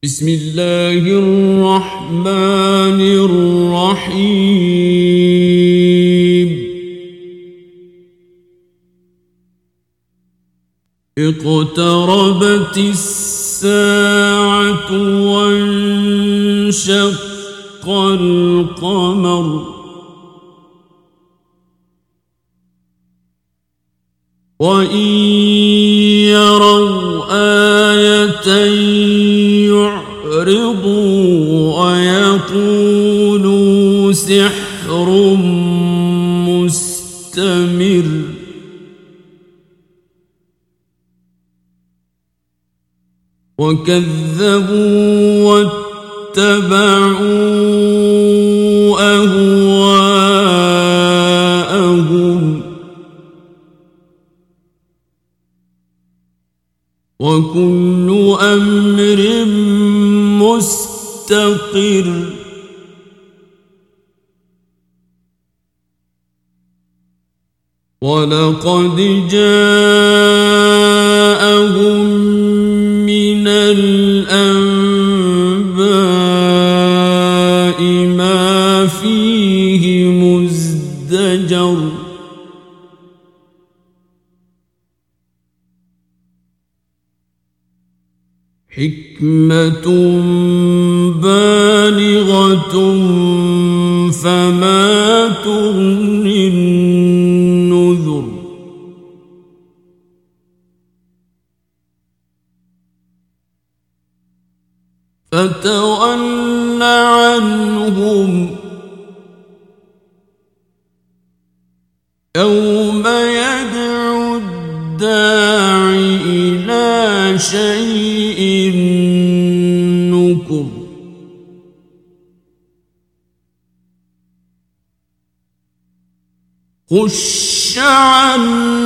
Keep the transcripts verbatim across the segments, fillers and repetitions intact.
بسم الله الرحمن الرحيم اقتربت الساعة وانشق القمر وإن يروا آية يعرضوا ويقولوا سحر مستمر وكذبوا واتبعوا أهواءهم وكل أمر مستقر ولقد جاءهم من الأنباء ما فيه مزدجر حكمة بالغة فما تغني النذر فتول عنهم يوم يدعو الداع إلى شيء نكر خش عن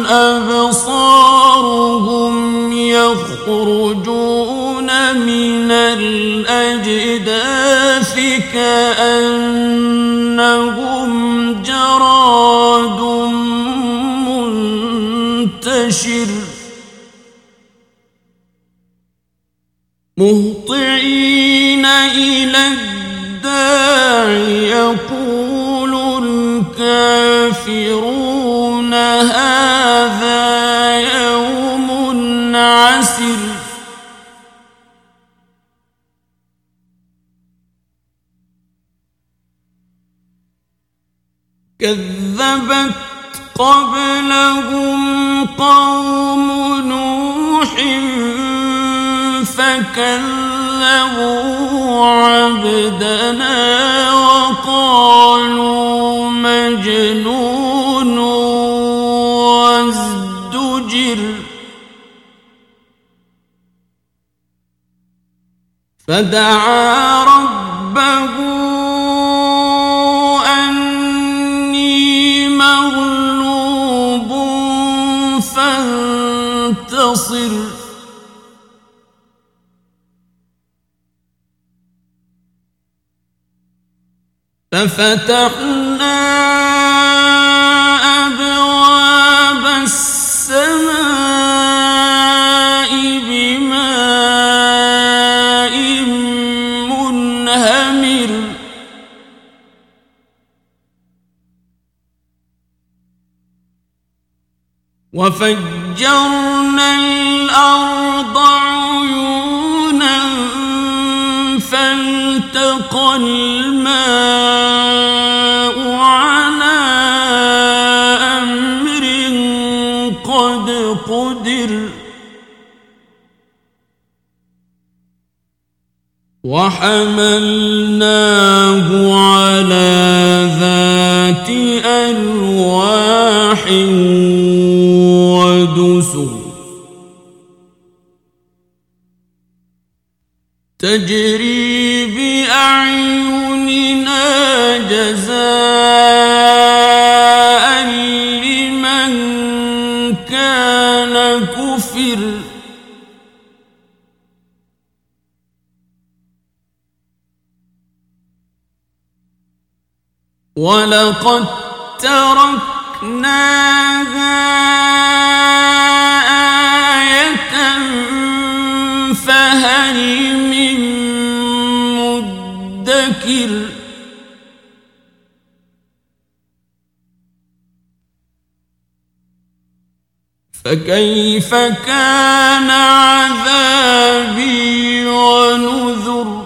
أبصارهم يخرجون من الأجداث كأنهم جراد منتشر مهطعين إلى الداع يقول الكافرون هذا يوم عسر كذبت قبلهم قوم نوح فكذبوا عبدنا وقالوا مجنون وازدجر فدعا ربه أني مغلوب فانتصر ففتحنا أبواب السماء بماء منهمر وفجرنا الأرض عيونا فالتقى الماء على أمر قد قدر وحملناه على ذات ألواح ودسر تجري بأعيننا جزاء لمن كان كفر ولقد تركناها آية فهل من مدكر فكيف كان عذابي ونذر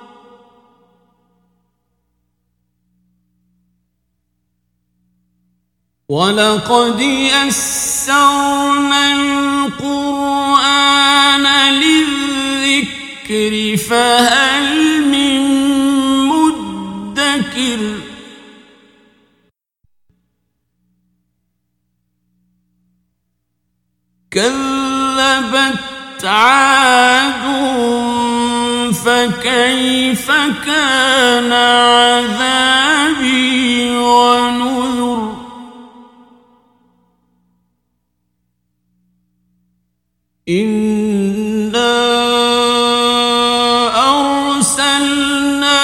ولقد يسرنا القرآن للذكر فهل من مدكر كذبت عاد فكيف كان عذابي ونذر إنا أرسلنا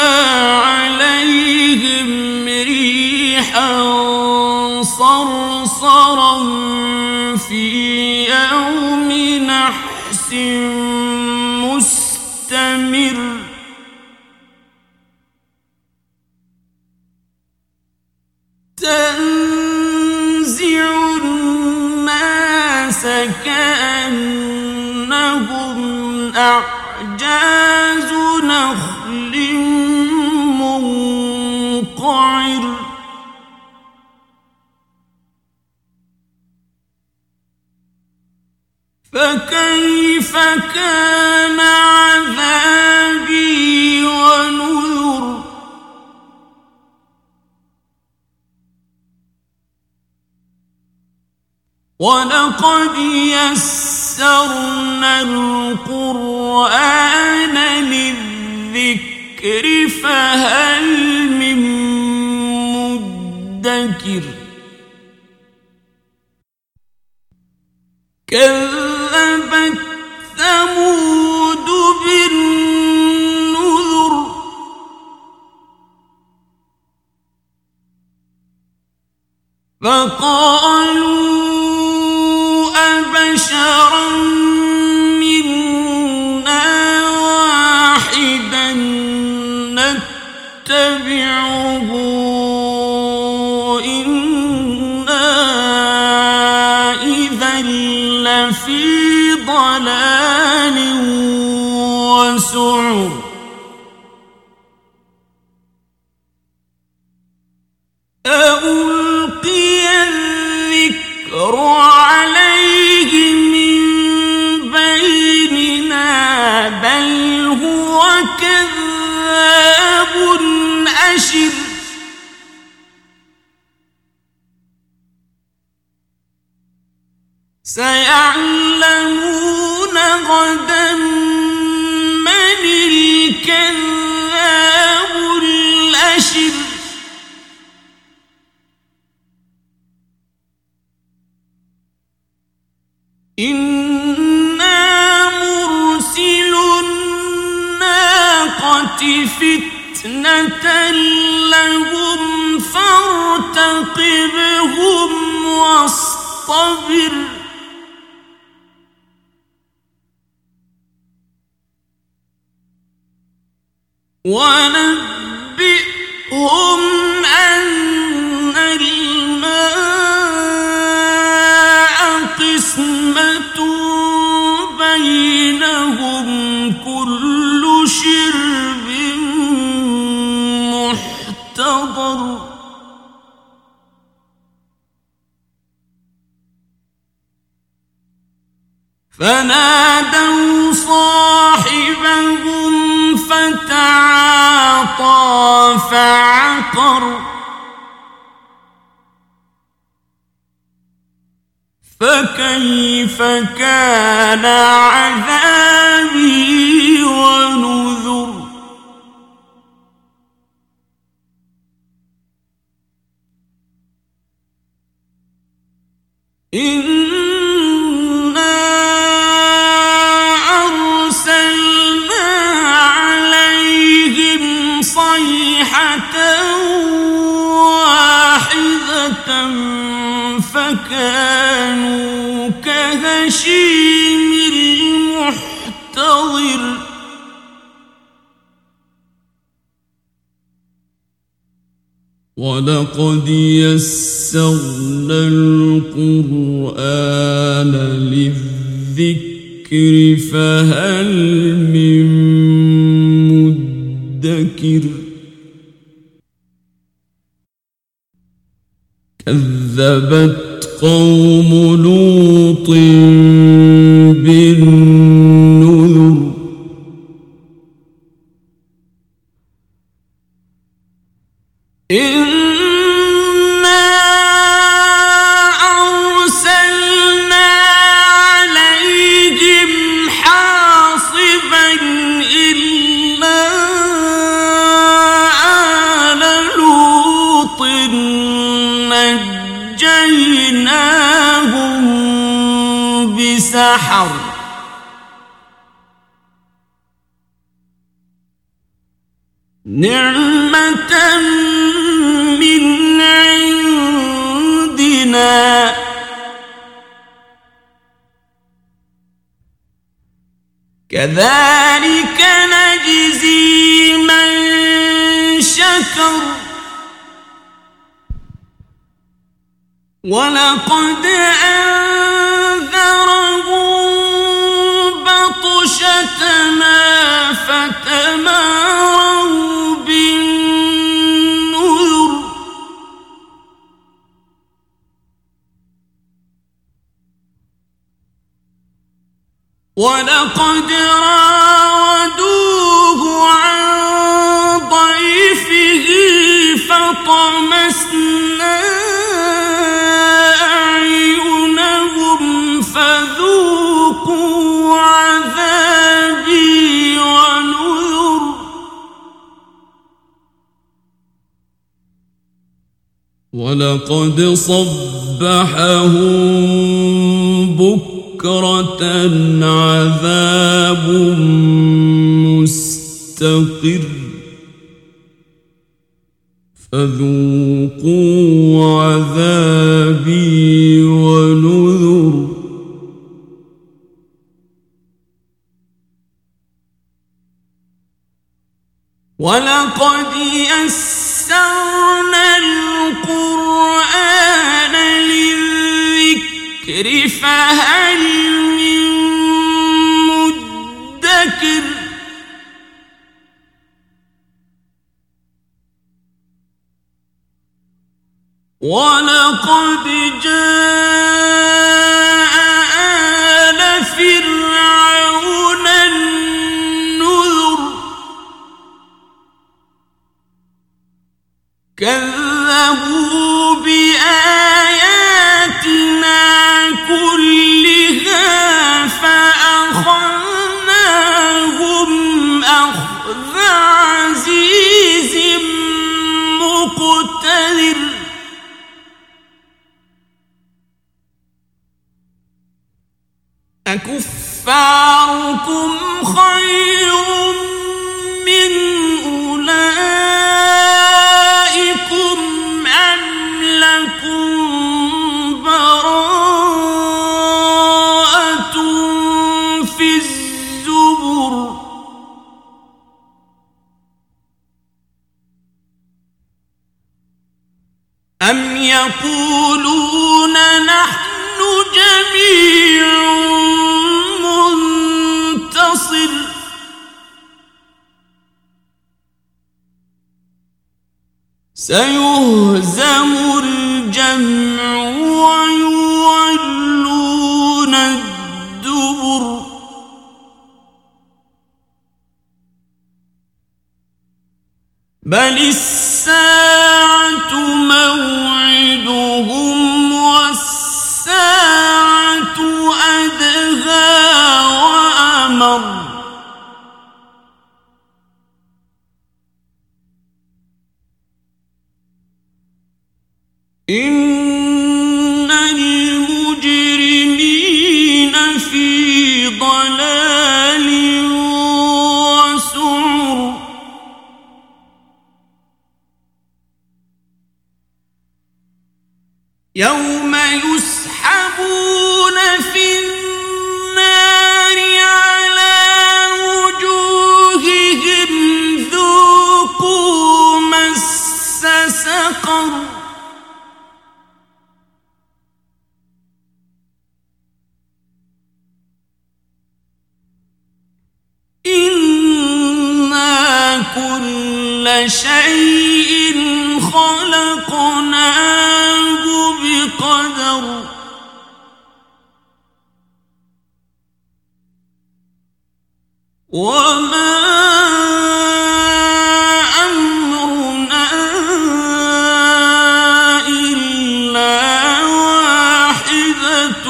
عليهم ريحا صرصرا في يوم نحس مستمر تنزع الناس كأنهم أعجاز نخل منقعر فكيف كان عذابي ونذر ولقد يسرنا القرآن للذكر فهل من مدكر كذبت ثمود بالنذر فقالوا أبشرا منا واحدا نتبعه إنا إذا لفي ضلال وسعر ألقي الذكر عليه من بيننا بل هو كذاب أشر سيعلمون غدا من الكذاب الأشر إنا مرسل الناقة فتنة لهم فارتقبهم واصطبر ونبئهم أن الماء قسمة بينهم كل شرب محتضر فنادوا صاحبهم فتعاطى فعقر فكيف كان عذابي ونذر إنا أرسلنا عليهم صيحة واحدة فكانوا كهشيم المحتضر ولقد يسرنا القرآن للذكر فهل من مدكر كذبت قوم لوط بالنذر إنا أرسلنا عليهم حاصبا إلا آل لوط نجيناهم بسحر نعمة من عندنا كذلك نجزي من شكر ولقد أنذرهم بطشتنا فتماروا بالنذر ولقد راودوه عن ضيفه فطمسنا أعينهم فذوقوا عذابي ونذر ولقد صبحهم بكرة عذاب مستقر فذوقوا عذابي ونذر ولقد يسرنا القرآن للذكر فهل من مدكر ولقد جاء آل فرعون النذر كذبوا بآياتنا كلها فأخذناهم أخذ عزيز مقتدر أكفاركم خير من أولئكم أم لكم براءة في الزبر أم يقولون نحن جميع منتصر سيهزم الجمع ويولون الدبر بل الساعة موعدهم والساعة أدهى وأمر إن المجرمين في ضلال وسعر يوم يسحبون في النار على وجوههم ذوقوا مس سقر كل شيء خلقناه بقدر وما أمرنا إلا واحدة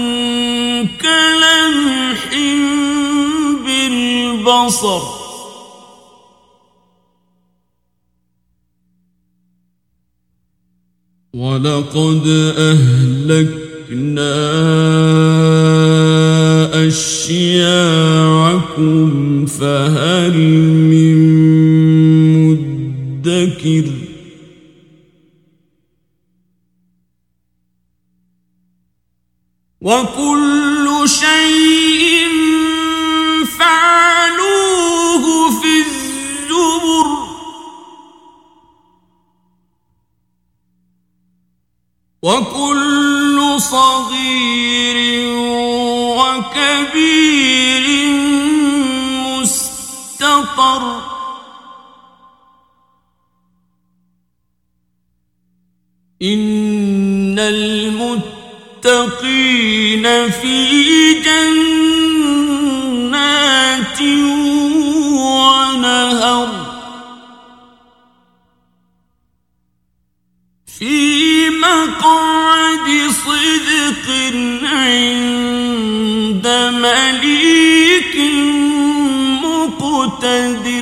كلمح بالبصر ولقد أهلكنا أشياعكم فهل من مدكر وكل شيء فعلوه في الزبر وكل صغير وكبير مستطر إن المتقين في جنات ونهر في مقعد صدق عند مليك مقتدر.